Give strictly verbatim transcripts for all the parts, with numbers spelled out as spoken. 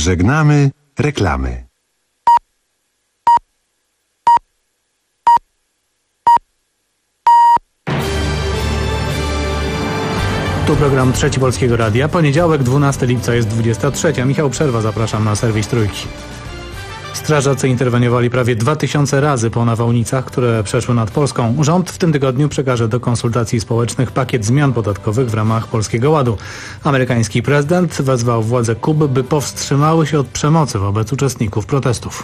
Żegnamy reklamy. Tu program Trzeci Polskiego Radia. Poniedziałek, dwunastego lipca, jest dwudziesta trzecia. Michał Przerwa, zapraszam na serwis Trójki. Strażacy interweniowali prawie dwa tysiące razy po nawałnicach, które przeszły nad Polską. Rząd w tym tygodniu przekaże do konsultacji społecznych pakiet zmian podatkowych w ramach Polskiego Ładu. Amerykański prezydent wezwał władze Kuby, by powstrzymały się od przemocy wobec uczestników protestów.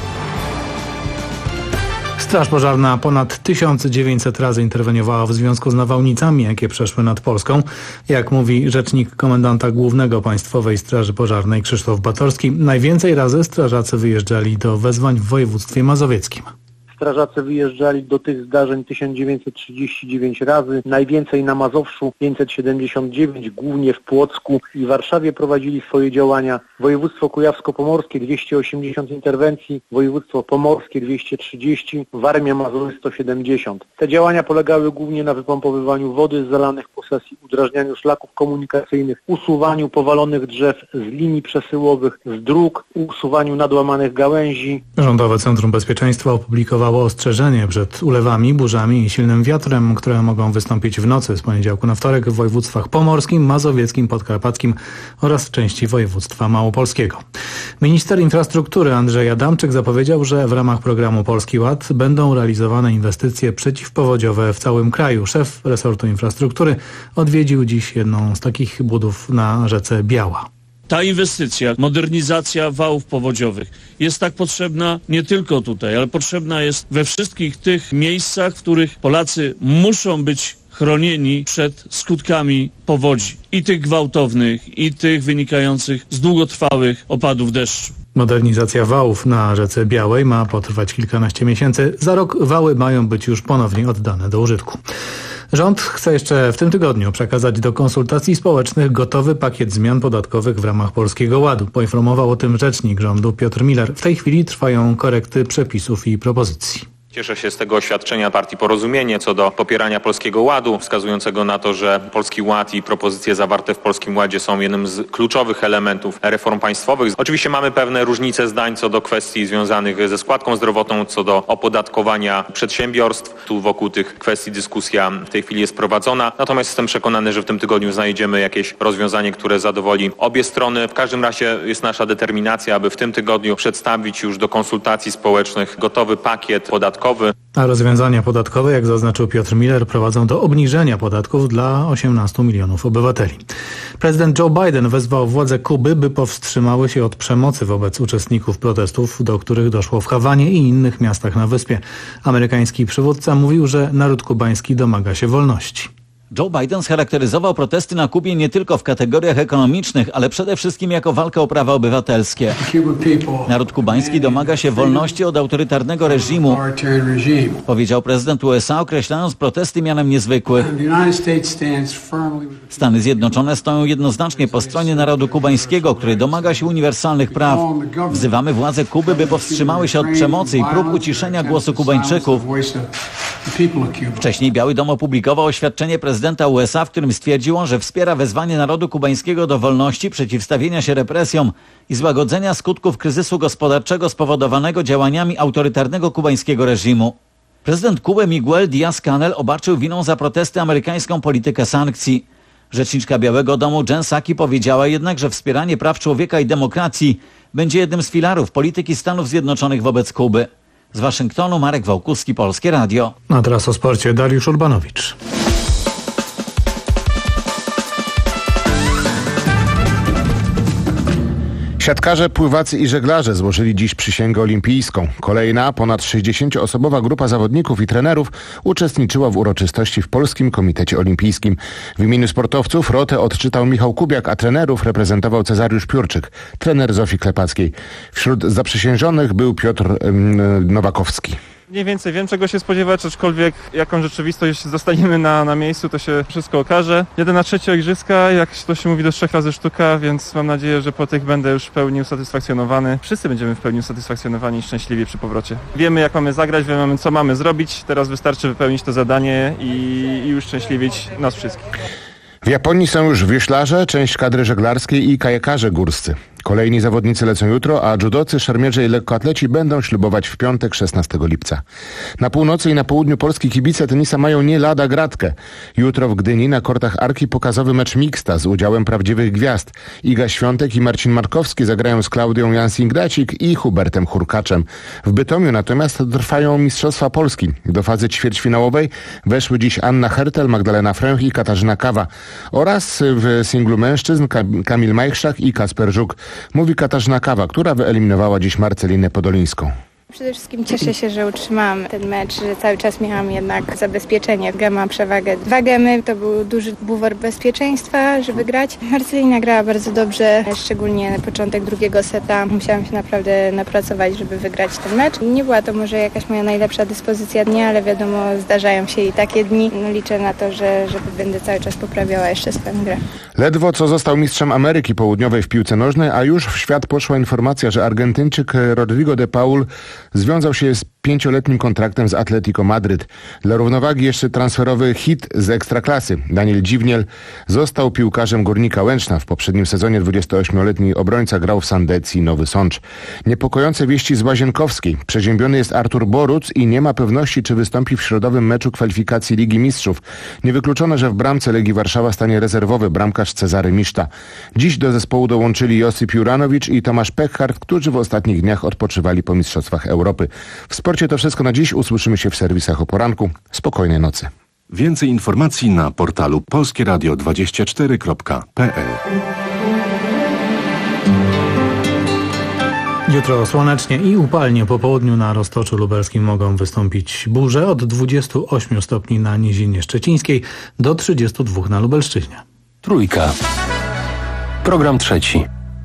Straż Pożarna ponad tysiąc dziewięćset razy interweniowała w związku z nawałnicami, jakie przeszły nad Polską. Jak mówi rzecznik komendanta głównego Państwowej Straży Pożarnej Krzysztof Batorski, najwięcej razy strażacy wyjeżdżali do wezwań w województwie mazowieckim. Strażacy wyjeżdżali do tych zdarzeń tysiąc dziewięćset trzydzieści dziewięć razy, najwięcej na Mazowszu pięćset siedemdziesiąt dziewięć, głównie w Płocku i Warszawie prowadzili swoje działania. Województwo kujawsko-pomorskie dwieście osiemdziesiąt interwencji, województwo pomorskie dwieście trzydzieści, Warmia, Mazury sto siedemdziesiąt. Te działania polegały głównie na wypompowywaniu wody z zalanych posesji, udrażnianiu szlaków komunikacyjnych, usuwaniu powalonych drzew z linii przesyłowych, z dróg, usuwaniu nadłamanych gałęzi. Rządowe Centrum Bezpieczeństwa opublikowało ostrzeżenie przed ulewami, burzami i silnym wiatrem, które mogą wystąpić w nocy z poniedziałku na wtorek w województwach pomorskim, mazowieckim, podkarpackim oraz części województwa małopolskiego. Minister infrastruktury Andrzej Adamczyk zapowiedział, że w ramach programu Polski Ład będą realizowane inwestycje przeciwpowodziowe w całym kraju. Szef resortu infrastruktury odwiedził dziś jedną z takich budów na rzece Biała. Ta inwestycja, modernizacja wałów powodziowych jest tak potrzebna nie tylko tutaj, ale potrzebna jest we wszystkich tych miejscach, w których Polacy muszą być chronieni przed skutkami powodzi. I tych gwałtownych, i tych wynikających z długotrwałych opadów deszczu. Modernizacja wałów na rzece Białej ma potrwać kilkanaście miesięcy. Za rok wały mają być już ponownie oddane do użytku. Rząd chce jeszcze w tym tygodniu przekazać do konsultacji społecznych gotowy pakiet zmian podatkowych w ramach Polskiego Ładu. Poinformował o tym rzecznik rządu Piotr Miller. W tej chwili trwają korekty przepisów i propozycji. Cieszę się z tego oświadczenia partii Porozumienie co do popierania Polskiego Ładu, wskazującego na to, że Polski Ład i propozycje zawarte w Polskim Ładzie są jednym z kluczowych elementów reform państwowych. Oczywiście mamy pewne różnice zdań co do kwestii związanych ze składką zdrowotną, co do opodatkowania przedsiębiorstw. Tu wokół tych kwestii dyskusja w tej chwili jest prowadzona. Natomiast jestem przekonany, że w tym tygodniu znajdziemy jakieś rozwiązanie, które zadowoli obie strony. W każdym razie jest nasza determinacja, aby w tym tygodniu przedstawić już do konsultacji społecznych gotowy pakiet podatkowy. A rozwiązania podatkowe, jak zaznaczył Piotr Miller, prowadzą do obniżenia podatków dla osiemnastu milionów obywateli. Prezydent Joe Biden wezwał władze Kuby, by powstrzymały się od przemocy wobec uczestników protestów, do których doszło w Hawanie i innych miastach na wyspie. Amerykański przywódca mówił, że naród kubański domaga się wolności. Joe Biden scharakteryzował protesty na Kubie nie tylko w kategoriach ekonomicznych, ale przede wszystkim jako walkę o prawa obywatelskie. Naród kubański domaga się wolności od autorytarnego reżimu, powiedział prezydent U S A, określając protesty mianem niezwykłych. Stany Zjednoczone stoją jednoznacznie po stronie narodu kubańskiego, który domaga się uniwersalnych praw. Wzywamy władze Kuby, by powstrzymały się od przemocy i prób uciszenia głosu Kubańczyków. Wcześniej Biały Dom opublikował oświadczenie prezydenta prezydenta U S A, w którym stwierdziło, że wspiera wezwanie narodu kubańskiego do wolności, przeciwstawienia się represjom i złagodzenia skutków kryzysu gospodarczego spowodowanego działaniami autorytarnego kubańskiego reżimu. Prezydent Kuby Miguel Díaz-Canel obarczył winą za protesty amerykańską politykę sankcji. Rzeczniczka Białego Domu Jen Psaki powiedziała jednak, że wspieranie praw człowieka i demokracji będzie jednym z filarów polityki Stanów Zjednoczonych wobec Kuby. Z Waszyngtonu Marek Wałkuski, Polskie Radio. A teraz o sporcie Dariusz Urbanowicz. Siatkarze, pływacy i żeglarze złożyli dziś przysięgę olimpijską. Kolejna, ponad sześćdziesięcioosobowa grupa zawodników i trenerów uczestniczyła w uroczystości w Polskim Komitecie Olimpijskim. W imieniu sportowców rotę odczytał Michał Kubiak, a trenerów reprezentował Cezariusz Piórczyk, trener Zofii Klepackiej. Wśród zaprzysiężonych był Piotr ym, Nowakowski. Mniej więcej wiem, czego się spodziewać, aczkolwiek jaką rzeczywistość zostaniemy na, na miejscu, to się wszystko okaże. Jeden na trzecie igrzyska, jak to się mówi, do trzech razy sztuka, więc mam nadzieję, że po tych będę już w pełni usatysfakcjonowany. Wszyscy będziemy w pełni usatysfakcjonowani i szczęśliwi przy powrocie. Wiemy, jak mamy zagrać, wiemy, co mamy zrobić. Teraz wystarczy wypełnić to zadanie i, i już szczęśliwić nas wszystkich. W Japonii są już wioślarze, część kadry żeglarskiej i kajakarze górscy. Kolejni zawodnicy lecą jutro, a judocy, szermierze i lekkoatleci będą ślubować w piątek, szesnastego lipca. Na północy i na południu Polski kibice tenisa mają nie lada gratkę. Jutro w Gdyni na kortach Arki pokazowy mecz mixta z udziałem prawdziwych gwiazd. Iga Świątek i Marcin Markowski zagrają z Klaudią Jansing-Gracik i Hubertem Hurkaczem. W Bytomiu natomiast trwają Mistrzostwa Polski. Do fazy ćwierćfinałowej weszły dziś Anna Hertel, Magdalena Fręch i Katarzyna Kawa. Oraz w singlu mężczyzn Kamil Majchrzak i Kasper Żuk. Mówi Katarzyna Kawa, która wyeliminowała dziś Marcelinę Podolińską. Przede wszystkim cieszę się, że utrzymałam ten mecz, że cały czas miałam jednak zabezpieczenie. Gema ma przewagę. Dwa gemy to był duży bufor bezpieczeństwa, żeby grać. Marcelina grała bardzo dobrze, szczególnie na początek drugiego seta. Musiałam się naprawdę napracować, żeby wygrać ten mecz. Nie była to może jakaś moja najlepsza dyspozycja dnia, ale wiadomo, zdarzają się i takie dni. No, liczę na to, że, że będę cały czas poprawiała jeszcze swoją grę. Ledwo co został mistrzem Ameryki Południowej w piłce nożnej, a już w świat poszła informacja, że Argentyńczyk Rodrigo de Paul związał się z pięcioletnim kontraktem z Atletico Madryt. Dla równowagi jeszcze transferowy hit z Ekstraklasy. Daniel Dziwniel został piłkarzem Górnika Łęczna. W poprzednim sezonie dwudziestoośmioletni obrońca grał w Sandecji Nowy Sącz. Niepokojące wieści z Łazienkowskiej. Przeziębiony jest Artur Boruc i nie ma pewności, czy wystąpi w środowym meczu kwalifikacji Ligi Mistrzów. Niewykluczone, że w bramce Legii Warszawa stanie rezerwowy bramkarz Cezary Miszta. Dziś do zespołu dołączyli Josip Juranowicz i Tomasz Peckhardt, którzy w ostatnich dniach odpoczywali po Mistrzostwach Europy. W sporcie to wszystko na dziś. Usłyszymy się w serwisach o poranku. Spokojnej nocy. Więcej informacji na portalu polskie radio dwadzieścia cztery kropka p l. Jutro słonecznie i upalnie. Po południu na Roztoczu Lubelskim mogą wystąpić burze od dwudziestu ośmiu stopni na Nizinie Szczecińskiej do trzydziestu dwóch na Lubelszczyźnie. Trójka. Program trzeci.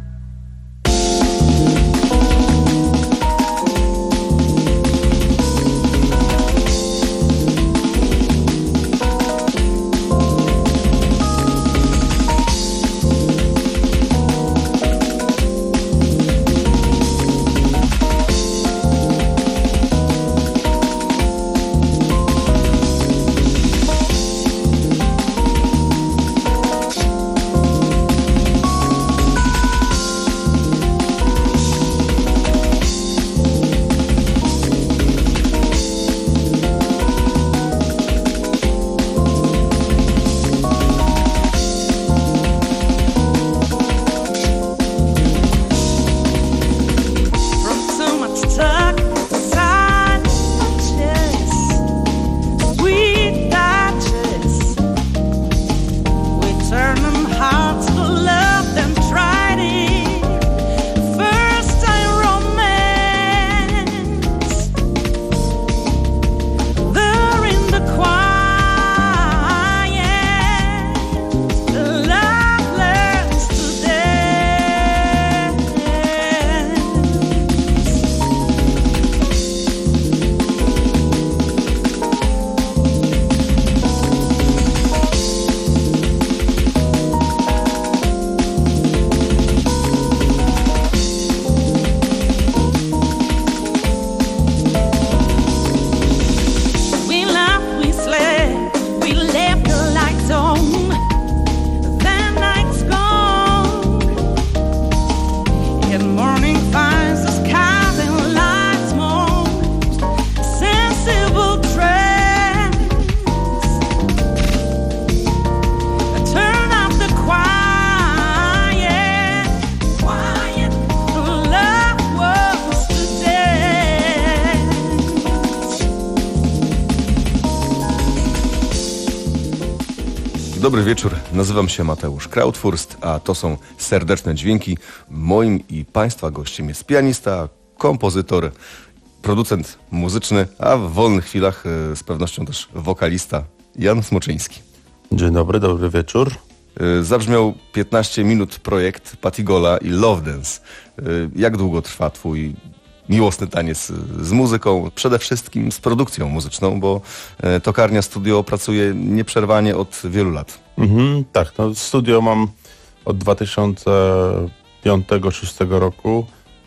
Dobry wieczór, nazywam się Mateusz Krautfurst, a to są Serdeczne Dźwięki. Moim i Państwa gościem jest pianista, kompozytor, producent muzyczny, a w wolnych chwilach e, z pewnością też wokalista Jan Smoczyński. Dzień dobry, dobry wieczór. E, zabrzmiał piętnaście minut projekt Patigola i Love Dance. E, jak długo trwa Twój miłosny taniec z muzyką, przede wszystkim z produkcją muzyczną, bo e, Tokarnia Studio pracuje nieprzerwanie od wielu lat. Mhm, tak, no studio mam od dwa tysiące piątego do dwa tysiące szóstego roku.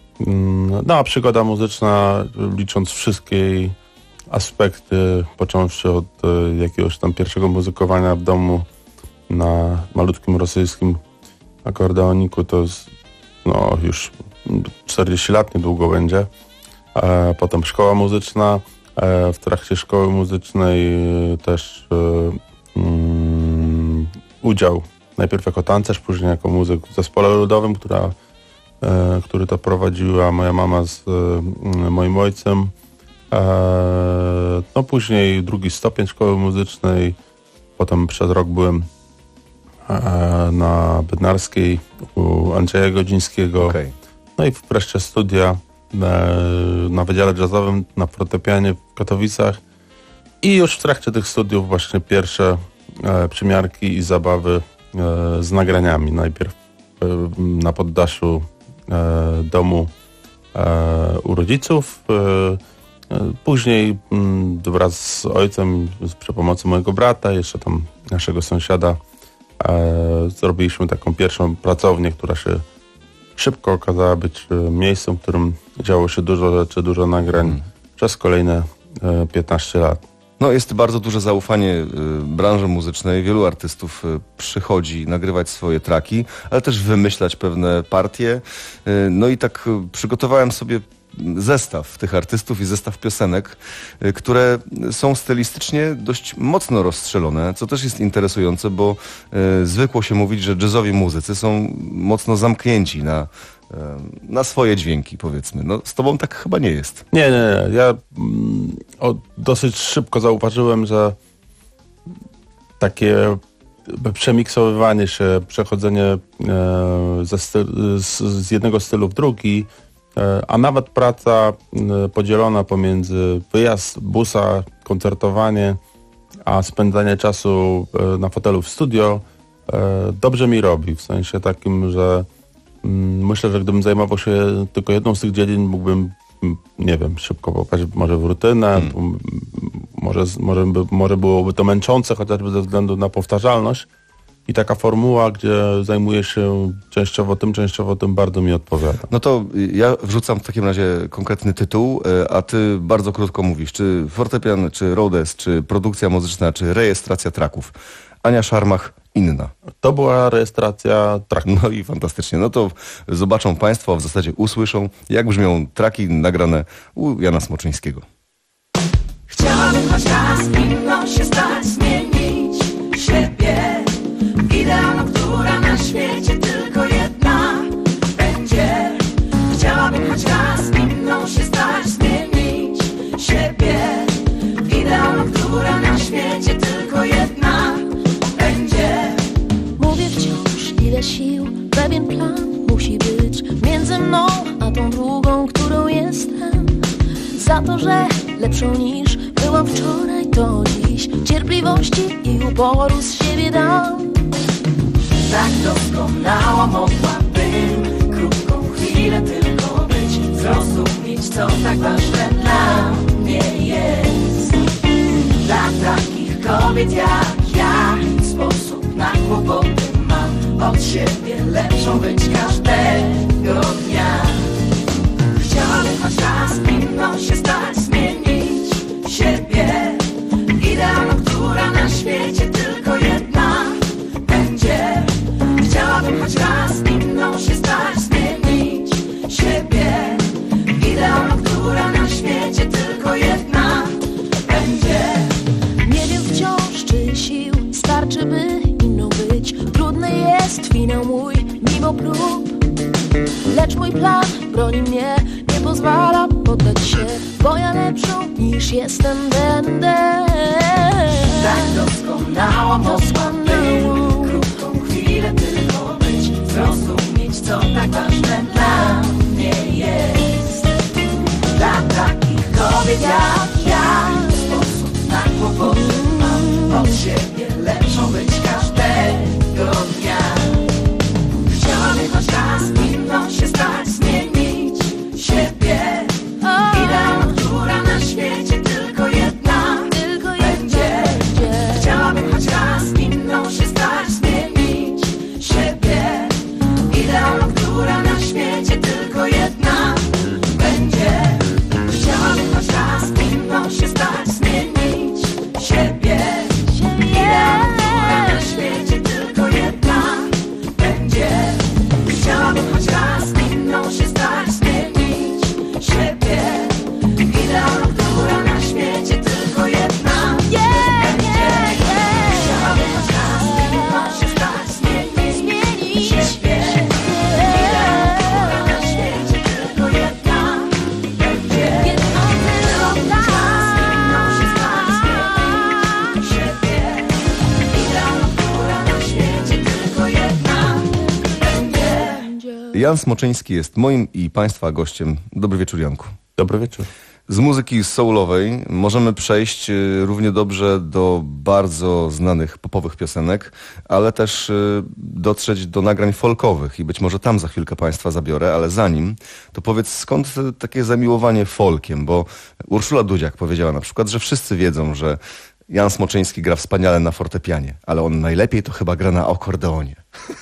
No, a przygoda muzyczna, licząc wszystkie aspekty, począwszy od e, jakiegoś tam pierwszego muzykowania w domu na malutkim rosyjskim akordeoniku, to jest no już czterdzieści lat niedługo będzie. E, potem szkoła muzyczna. E, w trakcie szkoły muzycznej też e, mm, udział najpierw jako tancerz, później jako muzyk w zespole ludowym, która, e, który to prowadziła moja mama z e, moim ojcem. E, no później drugi stopień szkoły muzycznej. Potem przez rok byłem e, na Bednarskiej u Andrzeja Godzińskiego. Okay. No i wreszcie studia e, na Wydziale Jazzowym na fortepianie w Katowicach. I już w trakcie tych studiów właśnie pierwsze e, przymiarki i zabawy e, z nagraniami. Najpierw e, na poddaszu e, domu e, u rodziców. E, Później m, wraz z ojcem, przy pomocy mojego brata, jeszcze tam naszego sąsiada, e, zrobiliśmy taką pierwszą pracownię, która się szybko okazała być e, miejscem, w którym działo się dużo rzeczy, dużo nagrań hmm. przez kolejne e, piętnaście lat. No jest bardzo duże zaufanie y, branży muzycznej. Wielu artystów y, przychodzi nagrywać swoje traki, ale też wymyślać pewne partie. Y, no i tak y, przygotowałem sobie zestaw tych artystów i zestaw piosenek, y, które są stylistycznie dość mocno rozstrzelone, co też jest interesujące, bo y, zwykło się mówić, że jazzowi muzycy są mocno zamknięci na na swoje dźwięki, powiedzmy. No z tobą tak chyba nie jest. Nie, nie, nie. Ja mm, o, dosyć szybko zauważyłem, że takie przemiksowywanie się, przechodzenie e, ze styl, z, z jednego stylu w drugi, e, a nawet praca e, podzielona pomiędzy wyjazd busa, koncertowanie, a spędzanie czasu e, na fotelu w studio e, dobrze mi robi. W sensie takim, że myślę, że gdybym zajmował się tylko jedną z tych dziedzin, mógłbym, nie wiem, szybko popaść może w rutynę, hmm. może, może, by, może byłoby to męczące, chociażby ze względu na powtarzalność. I taka formuła, gdzie zajmuję się częściowo tym, częściowo tym, bardzo mi odpowiada. No to ja wrzucam w takim razie konkretny tytuł, a ty bardzo krótko mówisz, czy fortepian, czy Rhodes, czy produkcja muzyczna, czy rejestracja traków. Ania Szarmach, Inna. To była rejestracja traków. No i fantastycznie. No to zobaczą państwo, a w zasadzie usłyszą, jak brzmią traki nagrane u Jana Smoczyńskiego. Chciałabym choć raz inną się stać, zmienić siebie. Idealną, która na świecie tylko jedna będzie. Chciałabym choć raz inną się stać, zmienić siebie. Idealną, która na świecie tylko jedna będzie. Mówię wciąż, ile sił, pewien plan musi być między mną a tą drugą, którą jestem. Za to, że lepszą niż byłam wczoraj, to dziś cierpliwości i uporu z siebie dam. Tak doskonała mogłabym krótką chwilę tylko być, zrozumieć, co tak ważne dla mnie jest. Dla takich kobiet jak ja sposób na kłopoty mam, od siebie lepszą być każdego dnia. Chciałabym choć raz inną się stać, zmienić siebie. Idealną, która na świecie tylko jedna będzie. Chciałabym choć raz inną się stać, zmienić siebie. Idealną, która na świecie tylko jedna będzie. Nie wiem wciąż, czy sił starczy, by inną być. Trudny jest finał mój, mimo prób. Lecz mój plan broni mnie, nie pozwala poddać się, bo ja lepszą niż jestem będę. Tak doskonała mogłabym krótką chwilę tylko być, zrozumieć, co tak ważne dla mnie jest. Dla takich kobiet jak ja sposób na kłopoty mam, od siebie lepszą być każdego dnia. Chciałabym choć raz inną się stać, zmienić siebie. Idealną, która na świecie tylko jedna będzie. Chciałabym choć raz inną się stać. Jan Smoczyński jest moim i Państwa gościem. Dobry wieczór, Janku. Dobry wieczór. Z muzyki soulowej możemy przejść równie dobrze do bardzo znanych popowych piosenek, ale też dotrzeć do nagrań folkowych i być może tam za chwilkę Państwa zabiorę, ale zanim, to powiedz, skąd takie zamiłowanie folkiem, bo Urszula Dudziak powiedziała na przykład, że wszyscy wiedzą, że Jan Smoczyński gra wspaniale na fortepianie, ale on najlepiej to chyba gra na akordeonie.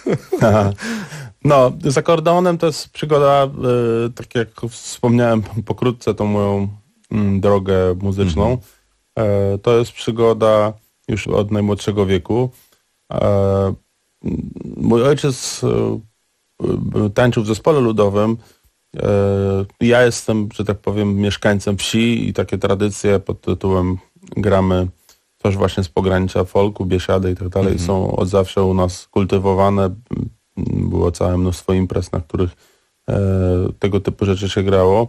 No, z akordeonem to jest przygoda, y, tak jak wspomniałem pokrótce tą moją y, drogę muzyczną. Mm-hmm. Y, to jest przygoda już od najmłodszego wieku. Y, mój ojciec y, y, tańczył w zespole ludowym. Y, ja jestem, że tak powiem, mieszkańcem wsi i takie tradycje pod tytułem gramy też właśnie z pogranicza folku, biesiady i tak dalej mm-hmm. są od zawsze u nas kultywowane. Było całe mnóstwo imprez, na których e, tego typu rzeczy się grało.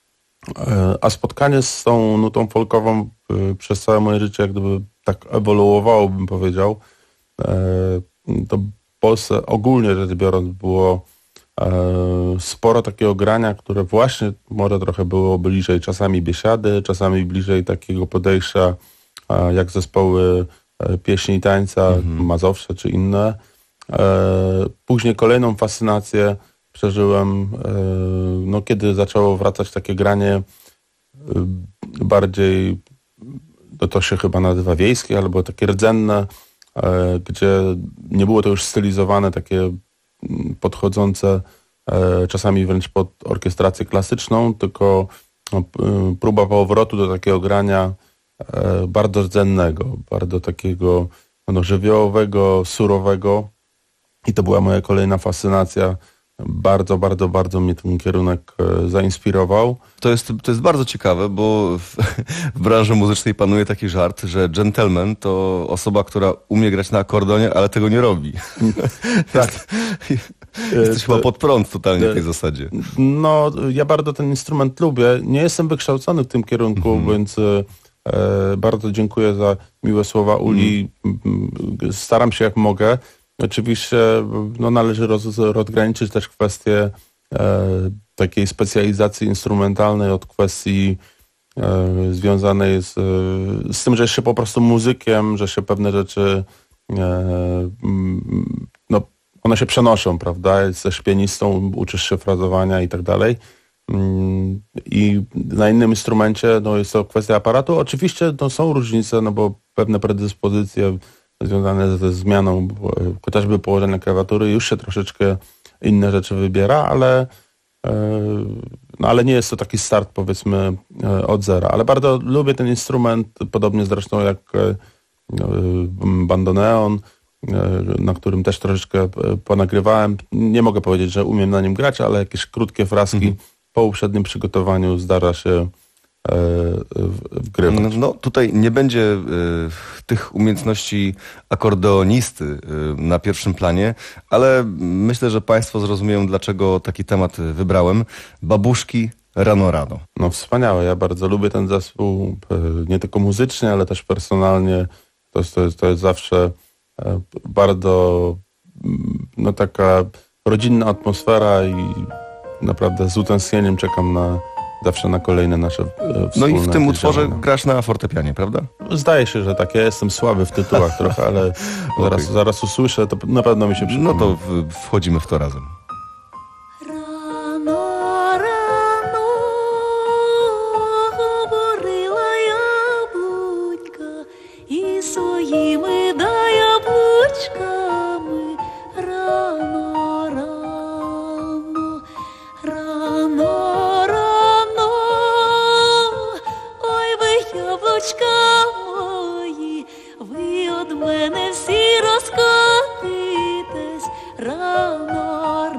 E, a spotkanie z tą nutą folkową e, przez całe moje życie jak gdyby tak ewoluowało, bym powiedział. E, to w Polsce ogólnie rzecz biorąc było e, sporo takiego grania, które właśnie może trochę było bliżej czasami biesiady, czasami bliżej takiego podejścia e, jak zespoły e, pieśni i tańca, mhm. mazowsze czy inne. Później kolejną fascynację przeżyłem, no, kiedy zaczęło wracać takie granie bardziej, no, to się chyba nazywa wiejskie, albo takie rdzenne, gdzie nie było to już stylizowane, takie podchodzące czasami wręcz pod orkiestrację klasyczną, tylko no, próba powrotu do takiego grania bardzo rdzennego, bardzo takiego no, żywiołowego, surowego. I to była moja kolejna fascynacja. Bardzo, bardzo, bardzo mnie ten kierunek zainspirował. To jest, to jest bardzo ciekawe, bo w, w branży muzycznej panuje taki żart, że gentleman to osoba, która umie grać na akordeonie, ale tego nie robi. Tak. Jesteś chyba pod prąd totalnie w tej zasadzie. No, ja bardzo ten instrument lubię. Nie jestem wykształcony w tym kierunku, mm-hmm. więc e, bardzo dziękuję za miłe słowa Uli. Mm. Staram się jak mogę. Oczywiście no, należy roz, rozgraniczyć też kwestię e, takiej specjalizacji instrumentalnej od kwestii e, związanej z, z tym, że jest się po prostu muzykiem, że się pewne rzeczy, e, no, one się przenoszą, prawda? Jesteś pianistą, uczysz się frazowania i tak dalej. I na innym instrumencie no, jest to kwestia aparatu. Oczywiście no, są różnice, no bo pewne predyspozycje związane ze zmianą chociażby położenia klawiatury, już się troszeczkę inne rzeczy wybiera, ale, no, ale nie jest to taki start powiedzmy od zera. Ale bardzo lubię ten instrument, podobnie zresztą jak bandoneon, na którym też troszeczkę ponagrywałem. Nie mogę powiedzieć, że umiem na nim grać, ale jakieś krótkie fraski mhm. po uprzednim przygotowaniu zdarza się wgrywać. No tutaj nie będzie y, tych umiejętności akordeonisty y, na pierwszym planie, ale myślę, że Państwo zrozumieją, dlaczego taki temat wybrałem. Babuszki rano rano. No wspaniałe, ja bardzo lubię ten zespół, y, nie tylko muzycznie, ale też personalnie. To jest, to jest, to jest zawsze y, bardzo y, no taka rodzinna atmosfera i naprawdę z utęsknieniem czekam na zawsze na kolejne nasze e, No i w tym utworze działania. grasz na fortepianie, prawda? Zdaje się, że tak. Ja jestem słaby w tytułach trochę, ale okay. zaraz, zaraz usłyszę, to na pewno mi się przypomni. No to w, wchodzimy w to razem. Rano, rano, говорила яблунька, і своїми да яблучками. Рано, рано, рано, рано, ой ви яблучка мої, ви од мене всі розкотитесь. Рано,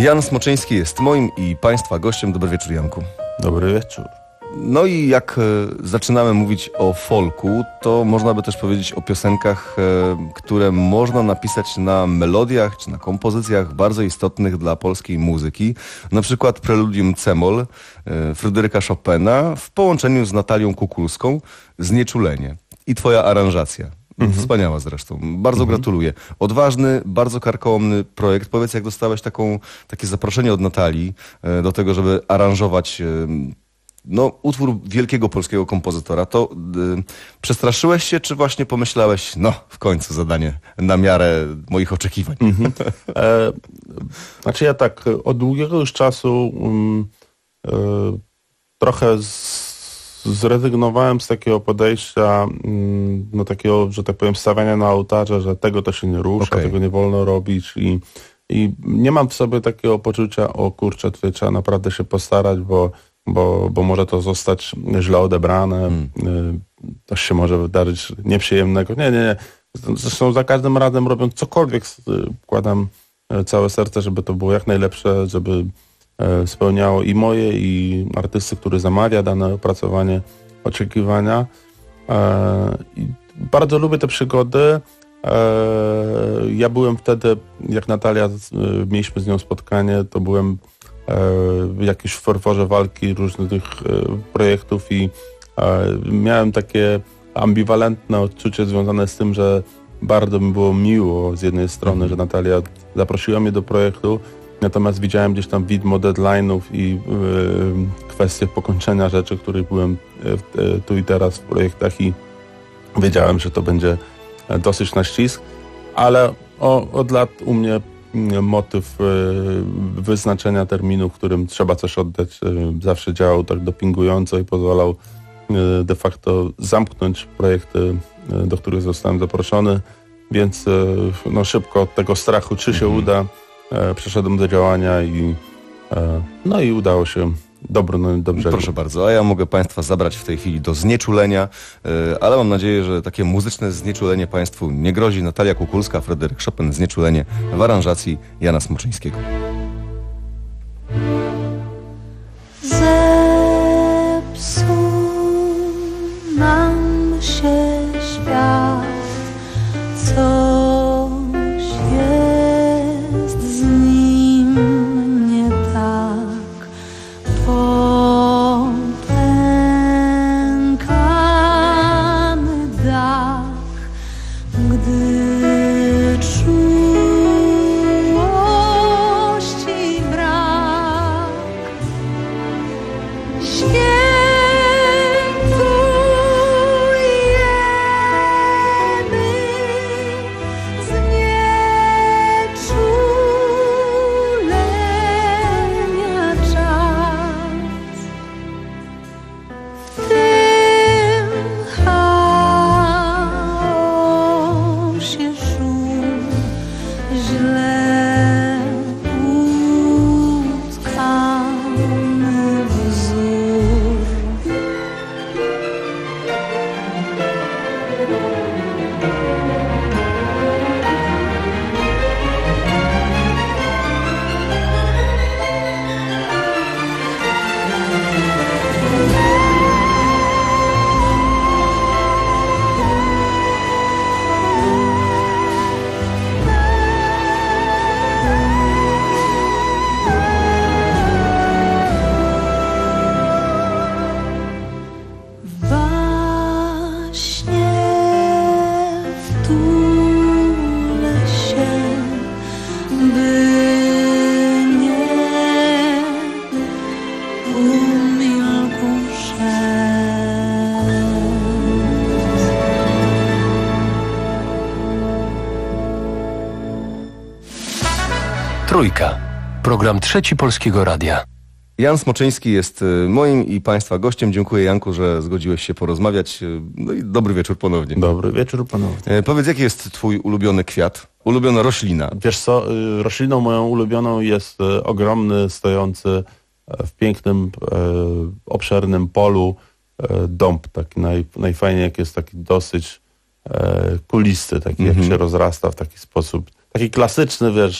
Jan Smoczyński jest moim i Państwa gościem. Dobry wieczór, Janku. Dobry wieczór. No i jak e, zaczynamy mówić o folku, to można by też powiedzieć o piosenkach, e, które można napisać na melodiach czy na kompozycjach bardzo istotnych dla polskiej muzyki. Na przykład Preludium C-moll e, Fryderyka Chopina w połączeniu z Natalią Kukulską, Znieczulenie. I twoja aranżacja. Mhm. Wspaniała zresztą. Bardzo mhm. gratuluję. Odważny, bardzo karkołomny projekt. Powiedz, jak dostałeś taką, takie zaproszenie od Natalii e, do tego, żeby aranżować e, no, utwór wielkiego polskiego kompozytora, to y, przestraszyłeś się, czy właśnie pomyślałeś, no w końcu zadanie na miarę moich oczekiwań? Mhm. E, znaczy ja tak od długiego już czasu um, e, trochę z, zrezygnowałem z takiego podejścia, um, no takiego, że tak powiem, stawiania na ołtarze, że tego to się nie rusza, okay. tego nie wolno robić i, i nie mam w sobie takiego poczucia, o kurczę, tutaj trzeba naprawdę się postarać, bo Bo, bo może to zostać źle odebrane, hmm. coś się może wydarzyć nieprzyjemnego. Nie, nie, nie. Zresztą za każdym razem robiąc cokolwiek, wkładam całe serce, żeby to było jak najlepsze, żeby spełniało i moje, i artysty, który zamawia dane opracowanie, oczekiwania. I bardzo lubię te przygody. Ja byłem wtedy, jak Natalia, mieliśmy z nią spotkanie, to byłem jak już w ferworze walki różnych tych projektów i miałem takie ambiwalentne odczucie związane z tym, że bardzo mi było miło z jednej strony, mm. że Natalia zaprosiła mnie do projektu, natomiast widziałem gdzieś tam widmo deadline'ów i y, kwestie pokończenia rzeczy, których byłem y, tu i teraz w projektach i wiedziałem, że to będzie dosyć na ścisk, ale o, od lat u mnie motyw y, wyznaczenia terminu, w którym trzeba coś oddać, y, zawsze działał tak dopingująco i pozwalał y, de facto zamknąć projekty, y, do których zostałem zaproszony, więc y, no, szybko od tego strachu, czy się mhm. uda, y, przeszedłem do działania i y, no i udało się dobrnąć do brzegu. Proszę bardzo, a ja mogę Państwa zabrać w tej chwili do znieczulenia, yy, ale mam nadzieję, że takie muzyczne znieczulenie Państwu nie grozi. Natalia Kukulska, Fryderyk Chopin, Znieczulenie w aranżacji Jana Smoczyńskiego. Zepsuł nam się świat, coś jest z nim nie tak. Popękany dach, gdy czułości brak, świętujemy znieczulenia czas. W tym chaosie szum, źle utkany wzór. Właśnie wtulę się, by nie umilkł szep. Trójka. Program Trzeci Polskiego Radia. Jan Smoczyński jest moim i Państwa gościem. Dziękuję, Janku, że zgodziłeś się porozmawiać. No i dobry wieczór ponownie. Dobry wieczór ponownie. E, powiedz, jaki jest Twój ulubiony kwiat? Ulubiona roślina? Wiesz co, y, rośliną moją ulubioną jest y, ogromny, stojący y, w pięknym, y, obszernym polu y, dąb. Taki naj, najfajniej, jak jest taki dosyć y, kulisty, taki mm-hmm. jak się rozrasta w taki sposób. Taki klasyczny, wiesz,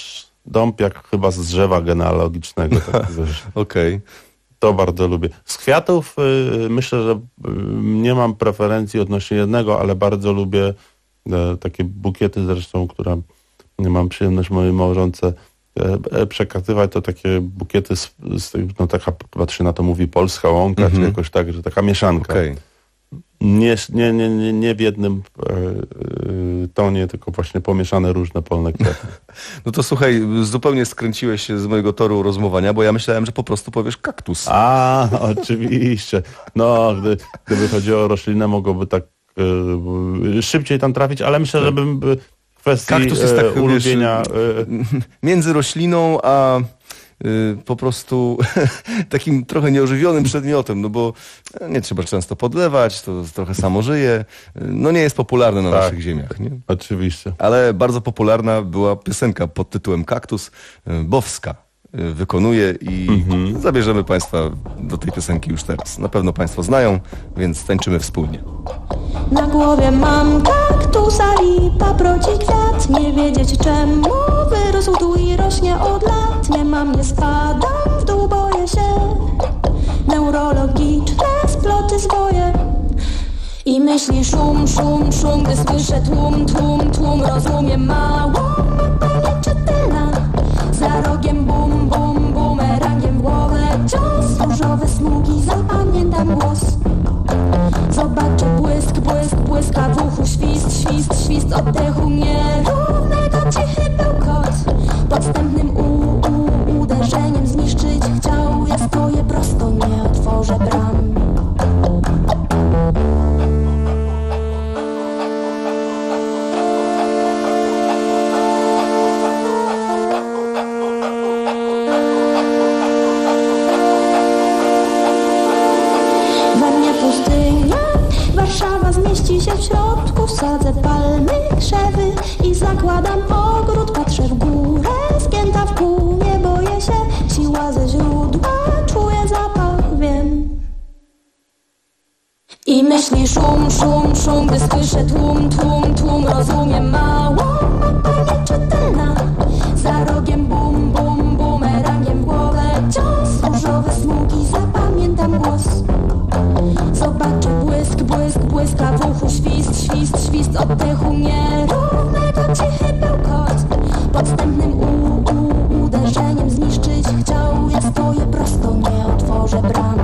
dąb jak chyba z drzewa genealogicznego. Tak, Okej. Okay. To bardzo lubię. Z kwiatów y, myślę, że y, nie mam preferencji odnośnie jednego, ale bardzo lubię y, takie bukiety zresztą, które mam przyjemność mojej małżonce y, przekazywać. To takie bukiety, z, z, no taka chyba się na to mówi polska łąka, mm-hmm. czy jakoś tak, że taka mieszanka. Okay. Nie, nie, nie, nie, nie w jednym e, e, tonie, tylko właśnie pomieszane różne polne kwiaty. No to słuchaj, zupełnie skręciłeś się z mojego toru rozmowania, bo ja myślałem, że po prostu powiesz kaktus. A, oczywiście. No, gdy, gdyby chodziło o roślinę, mogłoby tak e, szybciej tam trafić, ale myślę, że bym w kwestii kaktus jest tak, e, ulubienia... Wiesz, e, między rośliną a... po prostu takim trochę nieożywionym przedmiotem, no bo nie trzeba często podlewać, to trochę samo żyje. No nie jest popularne na tak, naszych ziemiach. Nie? Oczywiście. Ale bardzo popularna była piosenka pod tytułem Kaktus. Bowska wykonuje i mm-hmm. zabierzemy Państwa do tej piosenki już teraz. Na pewno Państwo znają, więc tańczymy wspólnie. Na głowie mam kaktusa i paproci kwiat. Nie wiedzieć czemu wyrósł tu i rośnie od lat. Nie mam, nie spadam w dół, boję się. Neurologiczne sploty zwoje. I myśli szum, szum, szum, gdy słyszę tłum, tłum, tłum. Rozumiem małą mapę czytelna. Za rogiem bum, bum, bumerangiem w głowę. Cios, różowe smugi, zapamiętam głos. Zobaczę błysk, błysk, błyska w uchu. Świst, świst, świst oddechu nierównego. Cichy bełkot. Podstępnym u, u, uderzeniem zniszczyć chciał. Ja stoję prosto, nie otworzę bram. Warszawa zmieści się w środku, sadzę palmy, krzewy i zakładam ogród. Patrzę w górę, zgięta w pół, nie boję się, siła ze źródła, czuję zapach, wiem. I myśli szum, szum, szum, gdy słyszę tłum, tłum, tłum. Rozumiem małą mapę nieczytelna. Za rogiem bum, bum, bumerangiem w głowę. Cios, różowe smugi, zapamiętam głos. Zobaczę błysk, błysk, błyska w uchu. Świst, świst, świst oddechu nierównego. Cichy bełkot. Podstępnym u, u, uderzeniem zniszczyć chciał. Ja stoję prosto, nie otworzę bram.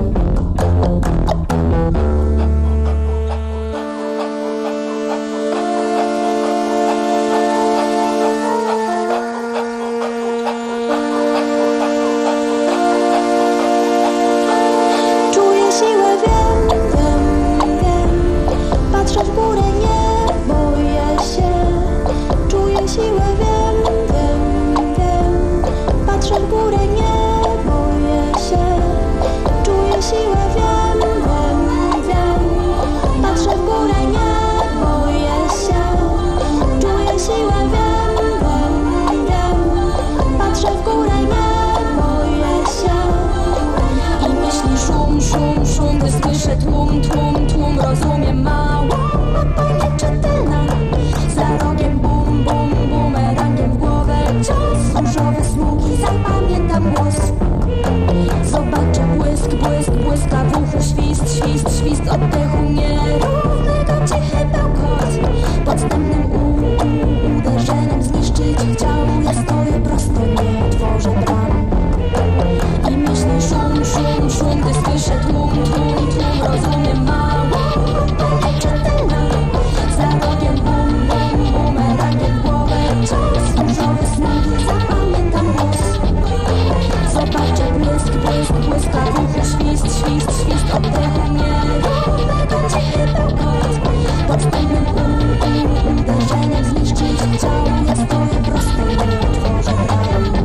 Patrzę w górę, nie boję się. Czuję siłę, wiem, wiem, wiem. Patrzę w górę, nie boję się. Czuję siłę, wiem, wiem, wiem. Patrzę w górę, nie boję się. Czuję siłę, wiem, wiem, wiem. Patrzę w górę, nie boję się. I myśli szum, szum, szum, gdy słyszę tłum, tłum, tłum. Rozumiem małą mapę nieczytelna. Za rogiem bum, bum, bumerangiem w głowę. Cios, różowe smugi, zapamiętam głos. Zobaczę błysk, błysk, błyska w uchu. Świst, świst, świst oddechu nierównego. Cichy bełkot. Podstępnym u, u, uderzeniem zniszczyć chciał. Ja stoję prosto, nie otworzę bram. I myśli szum, szum, szum, gdy słyszę tłum, tłum, tłum. Rozumiem małą mapę nieczytelna. Za rogiem bum, bum, bumerangiem w głowę. Cios, różowe smugi, zapamiętam głos. Zobaczę błysk, błysk, błyska w uchu. Świst, świst, świst oddechu nierównego. Cichy bełkot. Podstępnym u, u, uderzeniem zniszczyć chciał. Ja stoję prosto, nie otworzę bram.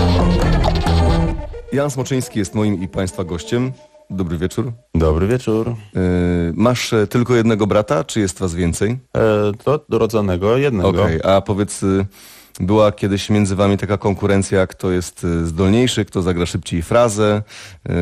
Jan Smoczyński jest moim i Państwa gościem. Dobry wieczór. Dobry wieczór. Yy, masz tylko jednego brata, czy jest was więcej? E, to rodzonego jednego. Okej, okay, a powiedz, była kiedyś między wami taka konkurencja, kto jest zdolniejszy, kto zagra szybciej frazę? Yy,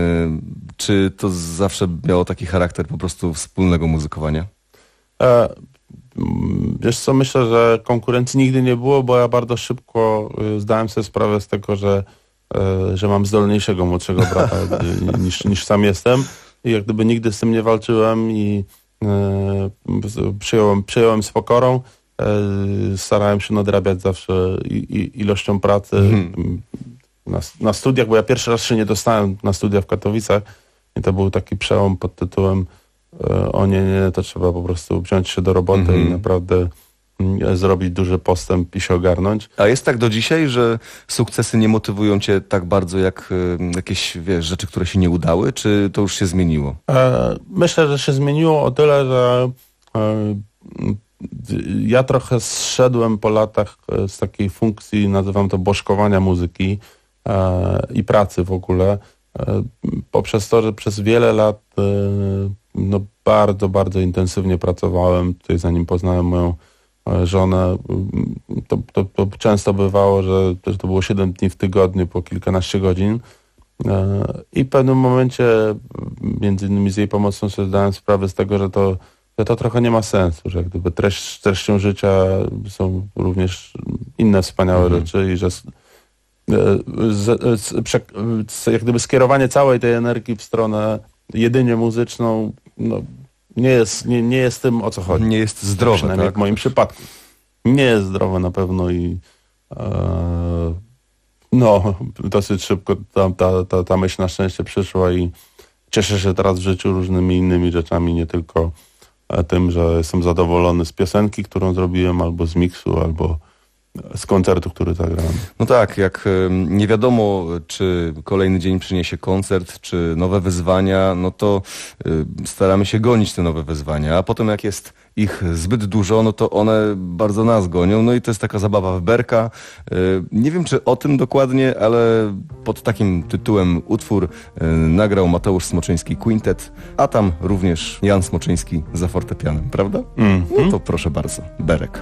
czy to zawsze miało taki charakter po prostu wspólnego muzykowania? E, Wiesz co, myślę, że konkurencji nigdy nie było, bo ja bardzo szybko zdałem sobie sprawę z tego, że, że mam zdolniejszego młodszego brata niż, niż sam jestem i jak gdyby nigdy z tym nie walczyłem i przyjąłem, przyjąłem z pokorą. Starałem się nadrabiać zawsze i, i, ilością pracy hmm. na, na studiach, bo ja pierwszy raz się nie dostałem na studia w Katowicach i to był taki przełom pod tytułem o nie, nie, to trzeba po prostu wziąć się do roboty hmm. i naprawdę zrobić duży postęp i się ogarnąć. A jest tak do dzisiaj, że sukcesy nie motywują cię tak bardzo jak jakieś, wiesz, rzeczy, które się nie udały, czy to już się zmieniło? E, myślę, że się zmieniło o tyle, że e, ja trochę zszedłem po latach z takiej funkcji, nazywam to bożkowania muzyki e, i pracy w ogóle, e, poprzez to, że przez wiele lat e, no bardzo, bardzo intensywnie pracowałem. Tutaj zanim poznałem moją żonę, to, to, to często bywało, że, że to było siedem dni w tygodniu po kilkanaście godzin e, i w pewnym momencie między innymi z jej pomocą sobie zdałem sprawę z tego, że to że to trochę nie ma sensu, że jak gdyby treść, treścią życia są również inne wspaniałe mhm. rzeczy i że z, z, z, prze, z, jak gdyby skierowanie całej tej energii w stronę jedynie muzyczną no, nie, jest, nie, nie jest tym, o co chodzi. Nie jest zdrowe, przynajmniej tak? w moim przypadku. Nie jest zdrowe na pewno i e, no, dosyć szybko ta, ta, ta, ta myśl na szczęście przyszła i cieszę się teraz w życiu różnymi innymi rzeczami, nie tylko tym, że jestem zadowolony z piosenki, którą zrobiłem, albo z miksu, albo z koncertu, który zagrałem. No tak, jak nie wiadomo, czy kolejny dzień przyniesie koncert, czy nowe wyzwania, no to staramy się gonić te nowe wyzwania, a potem jak jest ich zbyt dużo, no to one bardzo nas gonią, no i to jest taka zabawa w berka. Nie wiem, czy o tym dokładnie, ale pod takim tytułem utwór nagrał Mateusz Smoczyński Quintet, a tam również Jan Smoczyński za fortepianem, prawda? Mm-hmm. No to proszę bardzo, berek.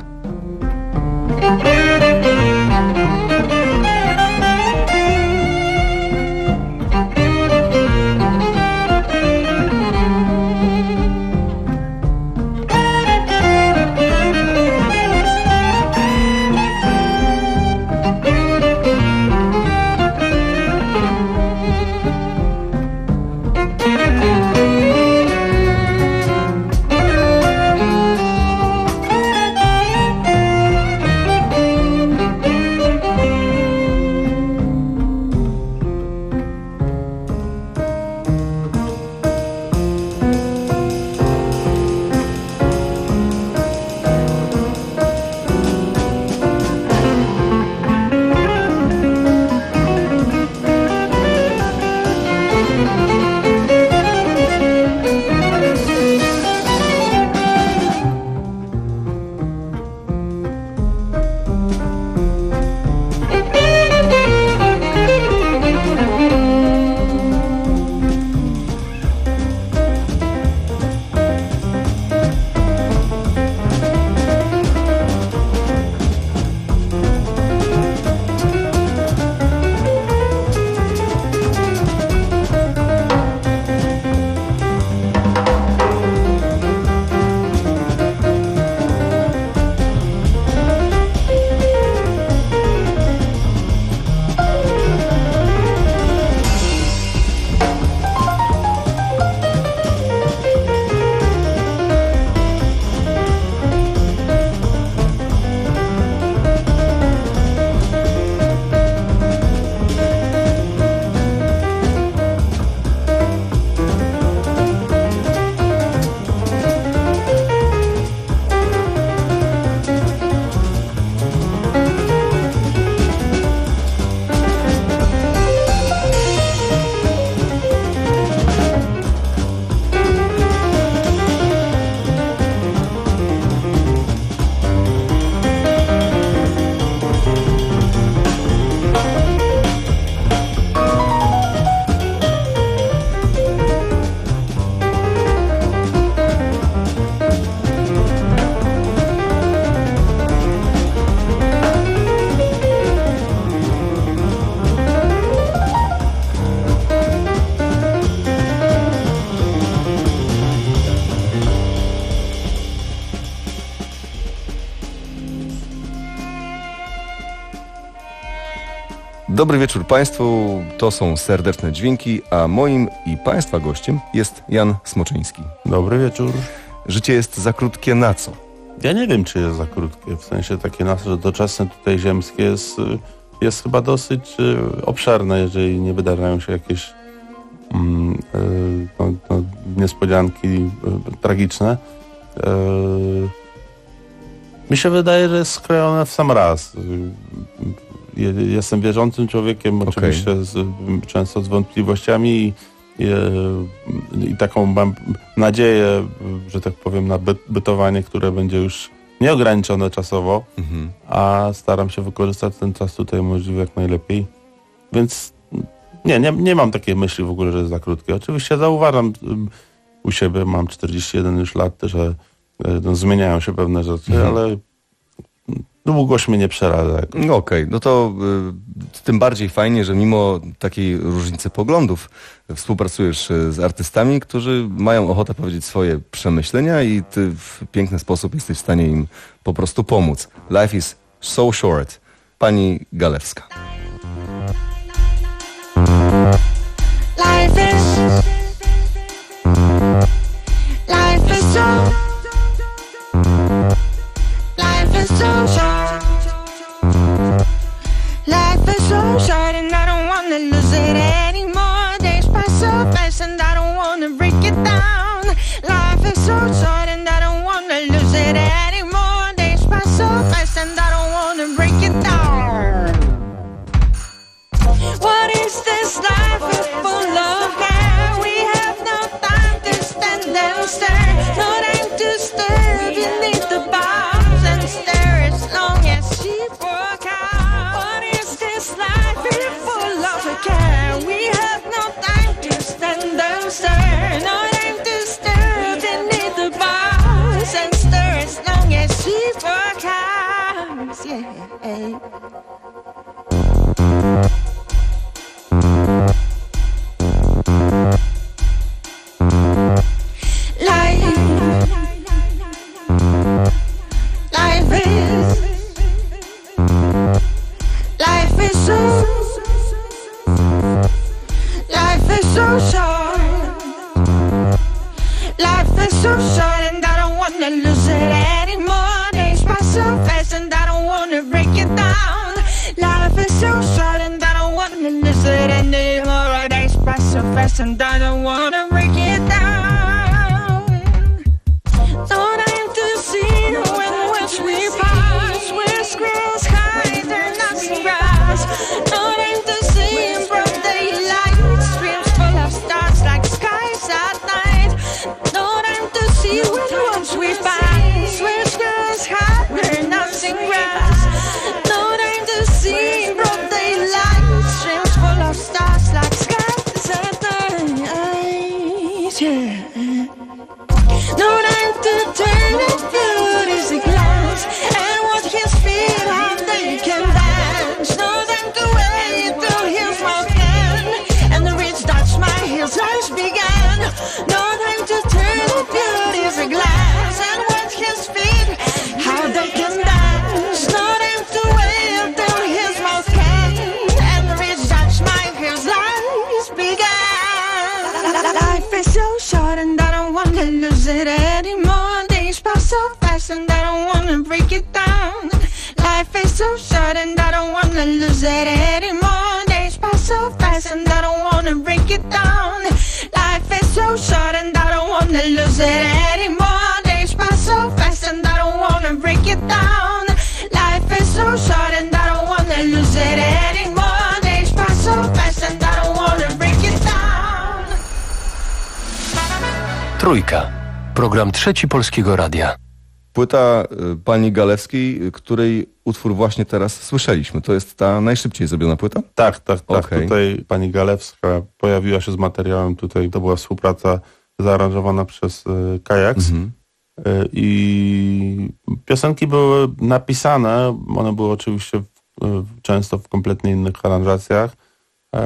Dobry wieczór Państwu, to są Serdeczne Dźwięki, a moim i Państwa gościem jest Jan Smoczyński. Dobry wieczór. Życie jest za krótkie na co? Ja nie wiem, czy jest za krótkie, w sensie takie nasze doczesne tutaj ziemskie jest, jest chyba dosyć obszerne, jeżeli nie wydarzają się jakieś mm, no, no, niespodzianki tragiczne. Mi się wydaje, że jest skrojone w sam raz. Jestem wierzącym człowiekiem, okay. oczywiście z, często z wątpliwościami i, i, i taką mam nadzieję, że tak powiem, na by, bytowanie, które będzie już nieograniczone czasowo, mhm. a staram się wykorzystać ten czas tutaj możliwie jak najlepiej. Więc nie, nie, nie mam takiej myśli w ogóle, że jest za krótkie. Oczywiście zauważam u siebie, mam czterdzieści jeden już lat, że no, zmieniają się pewne rzeczy, mhm. ale długość mnie nie przeraża. No okej, okay. no to y, tym bardziej fajnie, że mimo takiej różnicy poglądów współpracujesz z artystami, którzy mają ochotę powiedzieć swoje przemyślenia i ty w piękny sposób jesteś w stanie im po prostu pomóc. Life is so short. Pani Galewska. Life is Life is so Life is so short. Life is so short and I don't wanna lose it anymore. Days pass so fast and I don't wanna break it down. Life is so short and I don't wanna lose it anymore. Days pass so fast and I don't wanna break it down. What is this life we're full of now? We have no time to stand and stare. No time to stir beneath the bars and stare as long as she walk out. What is this life we're full of care? We have no time to stand and stare. No time to stir beneath the bars and stare as long as she walk out. Yeah. And I don't wanna break it down. No time to see when once we pass, where squirrels hide their nuts and grass. No time to see in broad daylight, streams full of stars like skies at night. No time to see when once we pass, where squirrels hide their nuts and grass. No time to see in broad daylight, streams full of stars like skies. Yeah. No time to turn and beauty's a glance and watch his feet how they can dance. No time to wait till heels my hand and the rich touch my heels life began. No time to turn and beauty's a glance and watch his feet how they can dance. No time to wait till heels my hand and the rich touch my heels life began. Life is so short and I don't wanna lose it anymore. Days pass so fast and I don't wanna break it down. Life is so short and I don't wanna lose it anymore. Days pass so fast and I don't wanna break it down. Life is so short and I don't wanna lose it anymore. Days pass so fast and I don't wanna break it down. Life is so short and I don't wanna lose it anymore. Days pass so fast and I don't wanna break it down. Trójka. Program Trzeci Polskiego Radia. Płyta y, pani Galewskiej, której utwór właśnie teraz słyszeliśmy. To jest ta najszybciej zrobiona płyta? Tak, tak, tak. Okay. Tutaj pani Galewska pojawiła się z materiałem. Tutaj to była współpraca zaaranżowana przez y, Kajaks. Mhm. Y, I piosenki były napisane, one były oczywiście w, y, często w kompletnie innych aranżacjach. Y,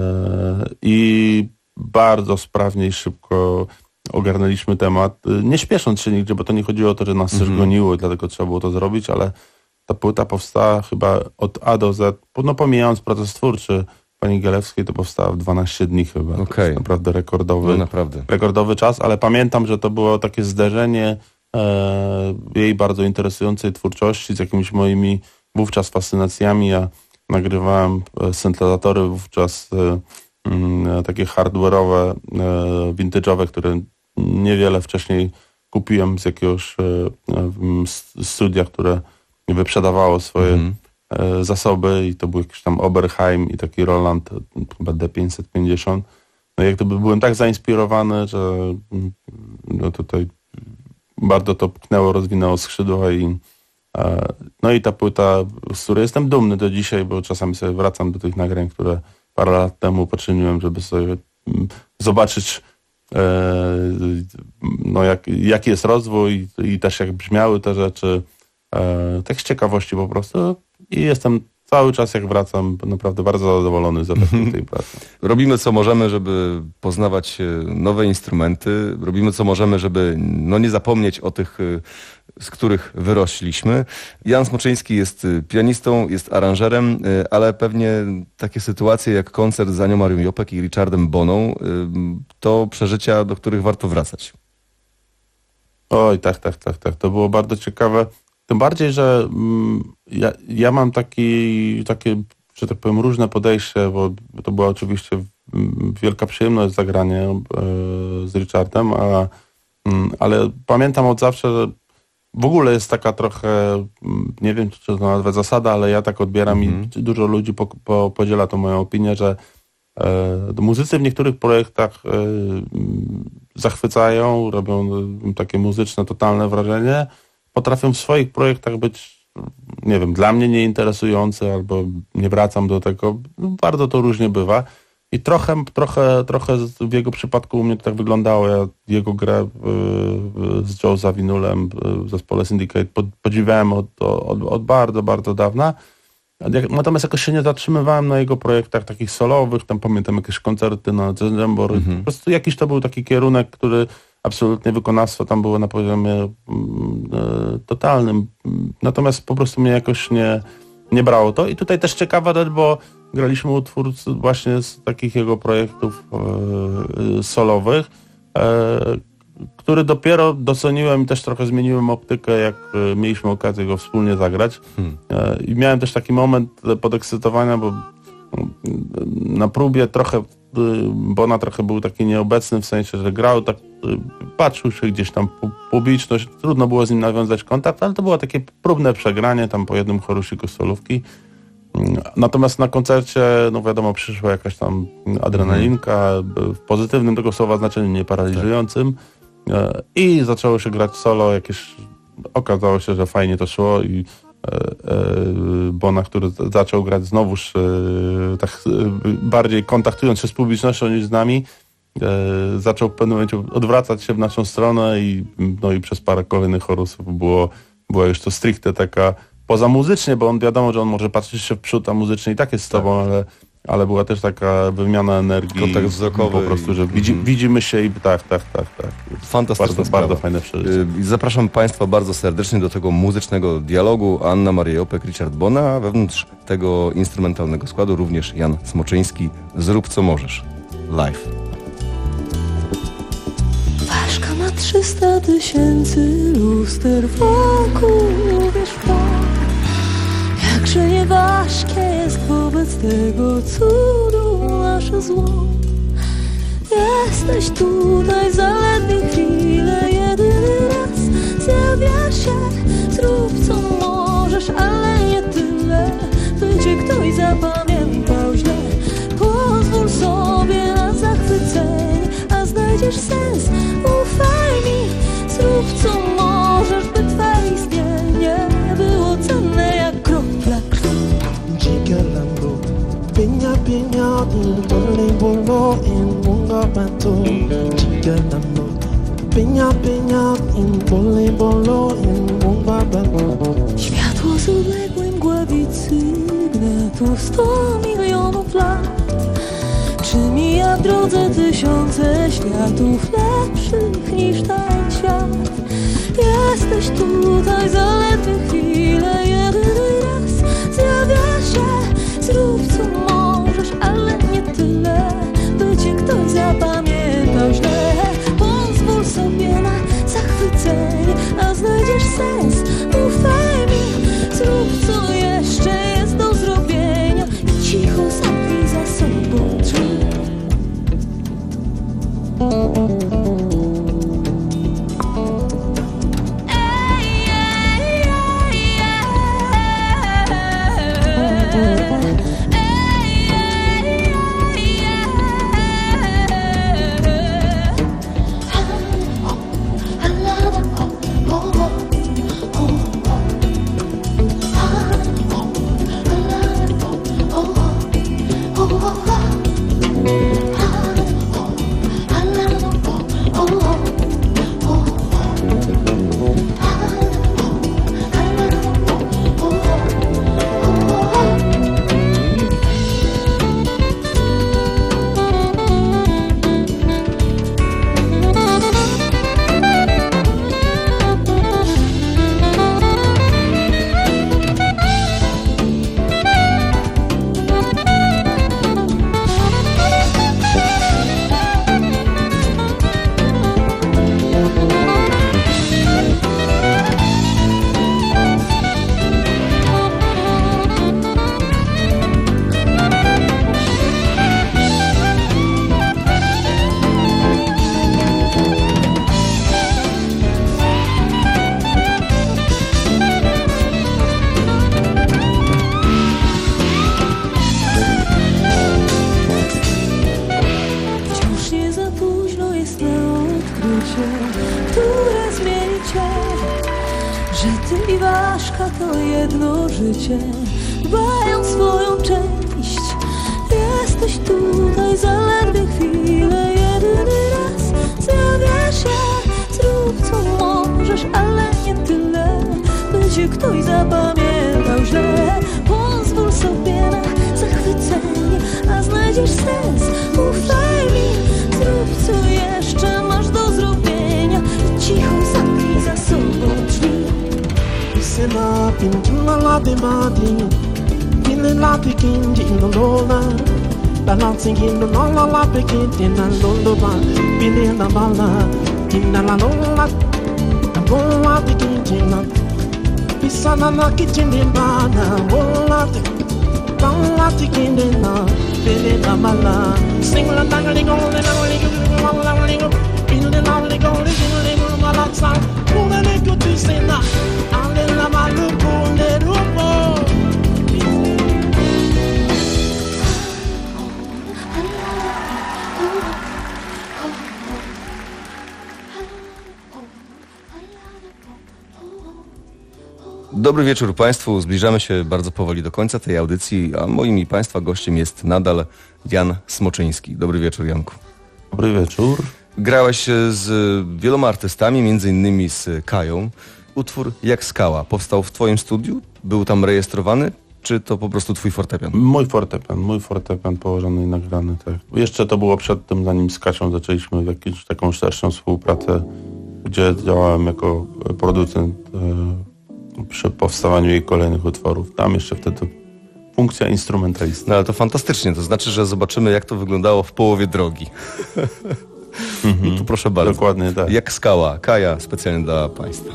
I bardzo sprawnie i szybko ogarnęliśmy temat, nie śpiesząc się nigdzie, bo to nie chodziło o to, że nas mm-hmm. też goniło i dlatego trzeba było to zrobić, ale ta płyta powstała chyba od A do Z, no pomijając proces twórczy pani Gielewskiej, to powstała w dwanaście dni chyba. Okay. To jest naprawdę rekordowy, no naprawdę. rekordowy czas, ale pamiętam, że to było takie zderzenie e, jej bardzo interesującej twórczości z jakimiś moimi wówczas fascynacjami. Ja nagrywałem syntezatory wówczas e, m, takie hardware'owe, e, vintage'owe, które niewiele wcześniej kupiłem z jakiegoś e, studia, które wyprzedawało swoje mm. e, zasoby i to był jakiś tam Oberheim i taki Roland, chyba D pięćset pięćdziesiąt. No jak gdyby byłem tak zainspirowany, że no tutaj bardzo to pchnęło, rozwinęło skrzydła i e, no i ta płyta, z której jestem dumny do dzisiaj, bo czasami sobie wracam do tych nagrań, które parę lat temu poczyniłem, żeby sobie m, zobaczyć no jak, jaki jest rozwój i też jak brzmiały te rzeczy, e, tak z ciekawości po prostu i jestem cały czas jak wracam naprawdę bardzo zadowolony z efektem tej pracy. Robimy co możemy, żeby poznawać nowe instrumenty, robimy co możemy, żeby no nie zapomnieć o tych, z których wyrośliśmy. Jan Smoczyński jest pianistą, jest aranżerem, ale pewnie takie sytuacje jak koncert z Anią Marią Jopek i Richardem Boną to przeżycia, do których warto wracać. Oj, tak, tak, tak, tak. To było bardzo ciekawe. Tym bardziej, że mm, ja, ja mam taki, takie, że tak powiem, różne podejście, bo to była oczywiście wielka przyjemność zagranie e, z Richardem, a, mm, ale pamiętam od zawsze, że w ogóle jest taka trochę, nie wiem, czy to nazwać zasada, ale ja tak odbieram mm-hmm. i dużo ludzi po, po, podziela tą moją opinię, że e, muzycy w niektórych projektach e, zachwycają, robią takie muzyczne, totalne wrażenie, potrafią w swoich projektach być, nie wiem, dla mnie nieinteresujące albo nie wracam do tego. Bardzo to różnie bywa. I trochę, trochę, trochę w jego przypadku u mnie to tak wyglądało. Ja jego grę z Joe Zawinulem w zespole Syndicate podziwiałem od, od, od bardzo, bardzo dawna. Natomiast jakoś się nie zatrzymywałem na jego projektach takich solowych. Tam pamiętam jakieś koncerty na Dżembor. Mhm. Po prostu jakiś to był taki kierunek, który absolutnie wykonawstwo tam było na poziomie e, totalnym. Natomiast po prostu mnie jakoś nie, nie brało to. I tutaj też ciekawa rzecz, bo graliśmy utwór właśnie z takich jego projektów e, solowych, e, który dopiero doceniłem i też trochę zmieniłem optykę, jak e, mieliśmy okazję go wspólnie zagrać. Hmm. E, I miałem też taki moment podekscytowania, bo na próbie trochę Bona trochę był taki nieobecny, w sensie, że grał, tak patrzył się gdzieś tam publiczność, trudno było z nim nawiązać kontakt, ale to było takie próbne przegranie, tam po jednym chorusiku solówki. Natomiast na koncercie, no wiadomo, przyszła jakaś tam adrenalinka, w pozytywnym tego słowa znaczeniu, nie paraliżującym, i zaczęło się grać solo, jakieś, okazało się, że fajnie to szło i Bona, który zaczął grać znowuż tak bardziej kontaktując się z publicznością niż z nami, zaczął w pewnym momencie odwracać się w naszą stronę i, no i przez parę kolejnych chorusów było, była już to stricte taka poza muzycznie, bo on wiadomo, że on może patrzeć się w przód, a muzycznie i tak jest z tobą, tak. ale ale była też taka wymiana energii. Kontakt wzrokowy. Po prostu, że widzi, mm. widzimy się i tak, tak, tak, tak. Fantastyczna bardzo, bardzo fajne przeżycie. Zapraszam Państwa bardzo serdecznie do tego muzycznego dialogu. Anna Maria Jopek, Richard Bona, a wewnątrz tego instrumentalnego składu również Jan Smoczyński. Zrób co możesz. Live. Ważka ma trzysta tysięcy luster wokół, wiesz to. Jakże nieważkie jest wobec tego cudu nasze zło. Jesteś tutaj zaledwie chwilę, jedyny raz zjawiasz się. Zrób co możesz, ale nie tyle, by cię ktoś zapamiętał źle. Pozwól sobie na zachwycenie, a znajdziesz sens. Ufaj mi, zrób co możesz, by twe istnienie było cenne jak kropla krwi. Chicalambo, piña piña, bole bolo, en bunga bato. Chicalambo, piña piña, bole bolo, en bunga bato. Światło z odległej mgławicy gnetów sto milionów lat. Czy mija w drodze tysiące światów lepszych niż ten świat? Jesteś tutaj zaledwie chwilę, jedyny raz zjawia się. Zrób co możesz, ale nie tyle, by cię ktoś zapamiętał źle. Pozwól sobie na zachwycenie, a znajdziesz sens. Ufaj mi, zrób co jeszcze jest do zrobienia i cicho zamknij za sobą drzwi. Dbają swoją część. Jesteś tutaj zaledwie chwilę, jedyny raz zjawia się. Zrób co możesz, ale nie tyle, by cię ktoś zapamiętał źle. Pozwól sobie na zachwycenie, a znajdziesz sens. Ufaj mi, zrób co jeszcze masz do zrobienia i cicho zamknij za sobą drzwi. Listen up into a lot of body, feeling like a king in the lola. Balancing in the lola, like a kid in the lola. Feeling the bala, in the lola. I'm going like a king in the It's a like a king in the bala. Lola, bala, the king in the feeling the bala. Sing la la la la la la la la la. Feeling the la la la la la la la. Pull the leg to sing that. Dobry wieczór Państwu. Zbliżamy się bardzo powoli do końca tej audycji, a moim i Państwa gościem jest nadal Jan Smoczyński. Dobry wieczór, Janku. Dobry wieczór. Grałeś z wieloma artystami, między innymi z Kają. Utwór Jak skała powstał w Twoim studiu? Był tam rejestrowany? Czy to po prostu Twój fortepian? Mój fortepian, mój fortepian położony i nagrany, tak. Jeszcze to było przed tym, zanim z Kasią zaczęliśmy jakąś taką szerszą współpracę, gdzie działałem jako producent e, przy powstawaniu jej kolejnych utworów. Tam jeszcze wtedy funkcja instrumentalisty. No ale to fantastycznie, to znaczy, że zobaczymy, jak to wyglądało w połowie drogi. Mhm. No tu proszę bardzo. Dokładnie tak. Jak skała, Kaja specjalnie dla Państwa.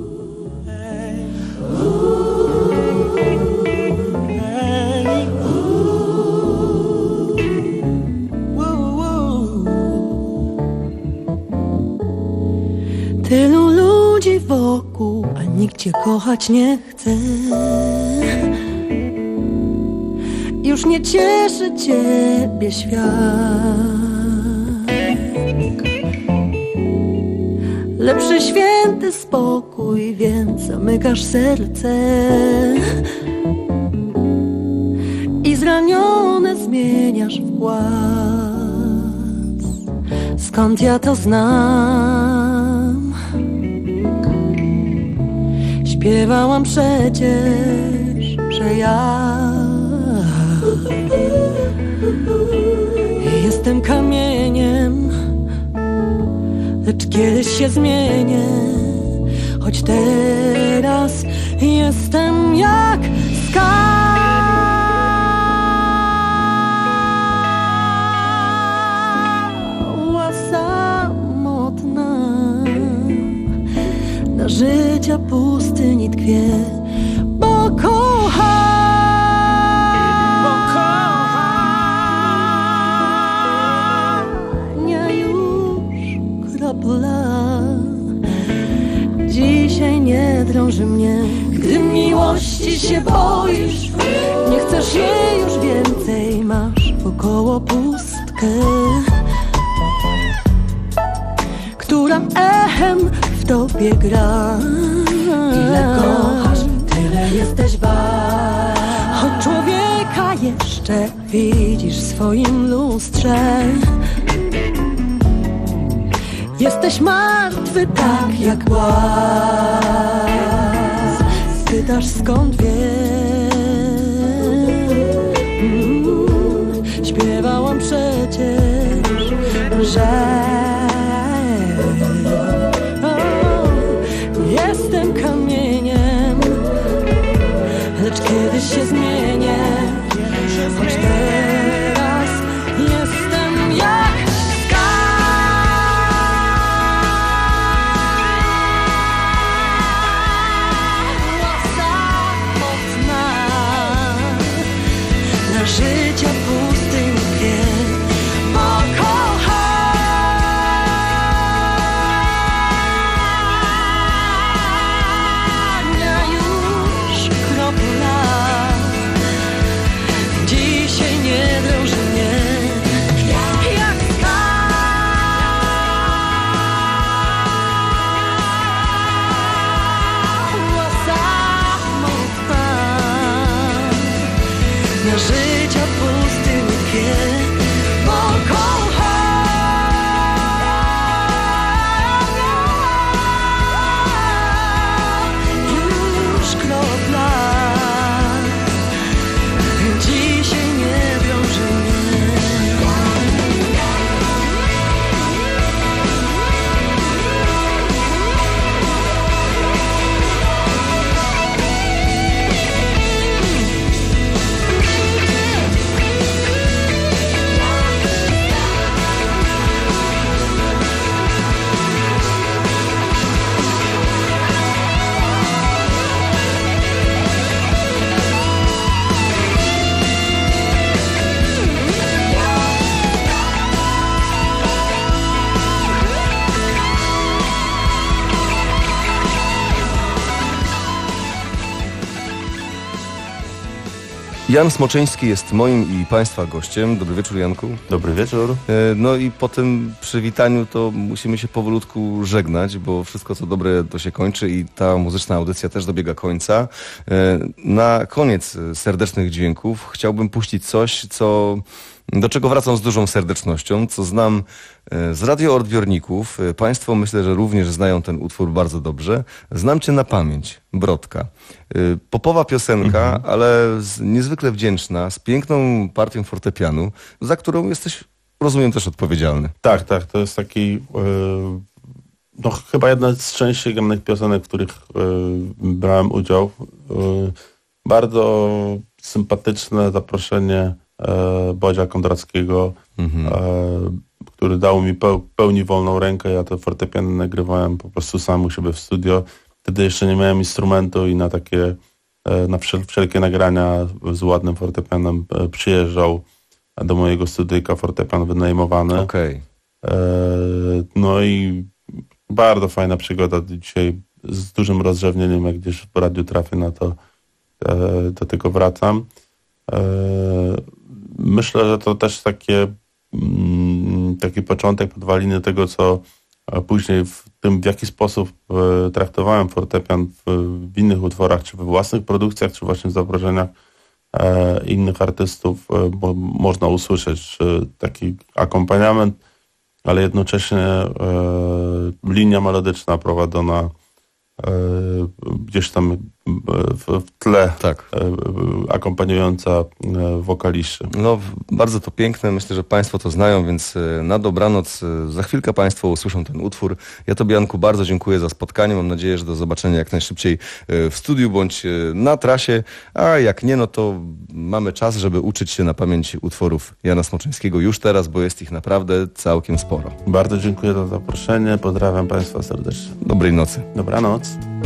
Tylu ludzi wokół, a nikt cię kochać nie chce. Już nie cieszy ciebie świat. Lepszy święty spokój, więc zamykasz serce i zranione zmieniasz w płac. Skąd ja to znam? Śpiewałam przecież, że ja jestem kamieniem, lecz kiedyś się zmienię. Choć teraz Jestem jak skała samotna, na życia pustyni tkwie, bo kocham. Dzisiaj nie drąży mnie, gdy miłości się boisz, nie chcesz jej już więcej, masz wokoło pustkę, która echem w tobie gra. Ile kochasz, tyle jesteś wart. Choć człowieka jeszcze widzisz w swoim lustrze, jesteś martwy tak jak głaz. Spytasz skąd wiesz? Mm, śpiewałam przecież, że o, jestem kamieniem, lecz kiedyś się zmienię. Choć teraz jestem jak życia pustyni tkwie, bo kochania już kropla. Dzisiaj nie drąży mnie jak skała samotna, na życia pustyni tkwie, bo kochania już kropla. Dzisiaj nie drąży mnie. Jan Smoczyński jest moim i Państwa gościem. Dobry wieczór, Janku. Dobry wieczór. No i po tym przywitaniu to musimy się powolutku żegnać, bo wszystko co dobre to się kończy i ta muzyczna audycja też dobiega końca. Na koniec Serdecznych Dźwięków chciałbym puścić coś, co... do czego wracam z dużą serdecznością, co znam z radioodbiorników. Państwo myślę, że również znają ten utwór bardzo dobrze. Znam Cię na pamięć, Brodka. Popowa piosenka, mhm. ale niezwykle wdzięczna, z piękną partią fortepianu, za którą jesteś, rozumiem, też odpowiedzialny. Tak, tak, to jest taki... Yy, no chyba jedna z częściej granych piosenek, w których yy, brałem udział. Yy, bardzo sympatyczne zaproszenie Bodzia Kondrackiego, mhm. e, który dał mi peł, pełni wolną rękę. Ja te fortepiany nagrywałem po prostu sam u siebie w studio. Wtedy jeszcze nie miałem instrumentu i na takie, e, na wszel, wszelkie nagrania z ładnym fortepianem e, przyjeżdżał do mojego studyjka fortepian wynajmowany. Okay. E, no i bardzo fajna przygoda dzisiaj z dużym rozrzewnieniem, jak gdzieś w radiu trafię na to, e, do tego wracam. E, Myślę, że to też takie, taki początek, podwaliny tego, co później w tym, w jaki sposób traktowałem fortepian w, w innych utworach, czy we własnych produkcjach, czy właśnie w zaproszeniach e, innych artystów, e, bo można usłyszeć taki akompaniament, ale jednocześnie e, linia melodyczna prowadzona e, gdzieś tam w, w tle tak. akompaniująca wokaliszy. No, bardzo to piękne. Myślę, że Państwo to znają, więc na dobranoc. Za chwilkę Państwo usłyszą ten utwór. Ja Tobie, Janku, bardzo dziękuję za spotkanie. Mam nadzieję, że do zobaczenia jak najszybciej w studiu bądź na trasie. A jak nie, no to mamy czas, żeby uczyć się na pamięć utworów Jana Smoczyńskiego już teraz, bo jest ich naprawdę całkiem sporo. Bardzo dziękuję za zaproszenie. Pozdrawiam Państwa serdecznie. Dobrej nocy. Dobranoc.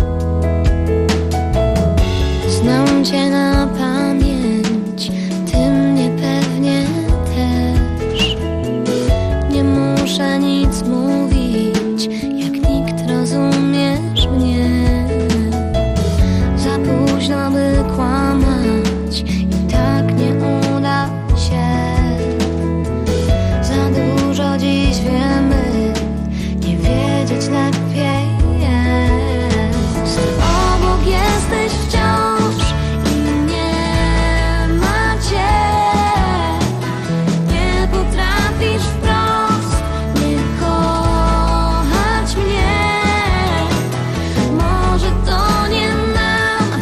Znam cię na pamięć, ty mnie pewnie też. Nie muszę nic mówić, jak nikt rozumiesz mnie. Za późno by kłamać i tak nie uda się. Za dużo dziś wiemy, nie wiedzieć lepiej jest. Obok jesteś wciąż i nie ma cię. Nie potrafisz wprost nie kochać mnie. Może to nie nam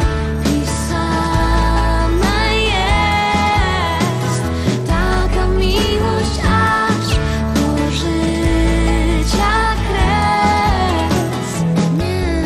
pisana jest taka miłość aż do życia kres. Nie.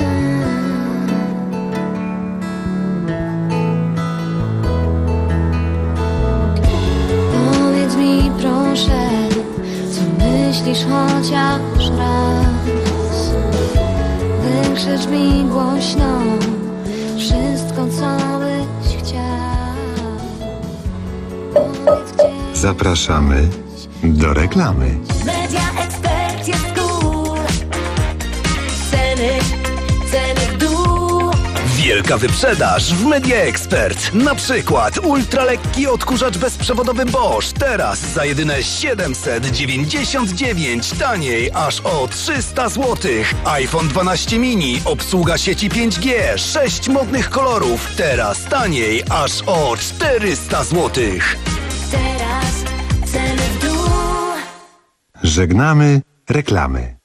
Powiedz mi proszę, co myślisz chociaż raz. Wykrzycz mi głośno wszystko, co byś chciał. Powiedz, gdzie Zapraszamy do reklamy. Media Expert jest cool. Ceny, ceny w dół. Wielka wyprzedaż w Media Expert. Na przykład ultralekki odkurzacz bezprzewodowy Bosch. Teraz za jedyne siedemset dziewięćdziesiąt dziewięć. Taniej aż o trzysta złotych. iPhone dwanaście mini. Obsługa sieci pięć G. sześć modnych kolorów. Teraz taniej aż o czterysta złotych. Teraz ceny w dół. Żegnamy reklamy.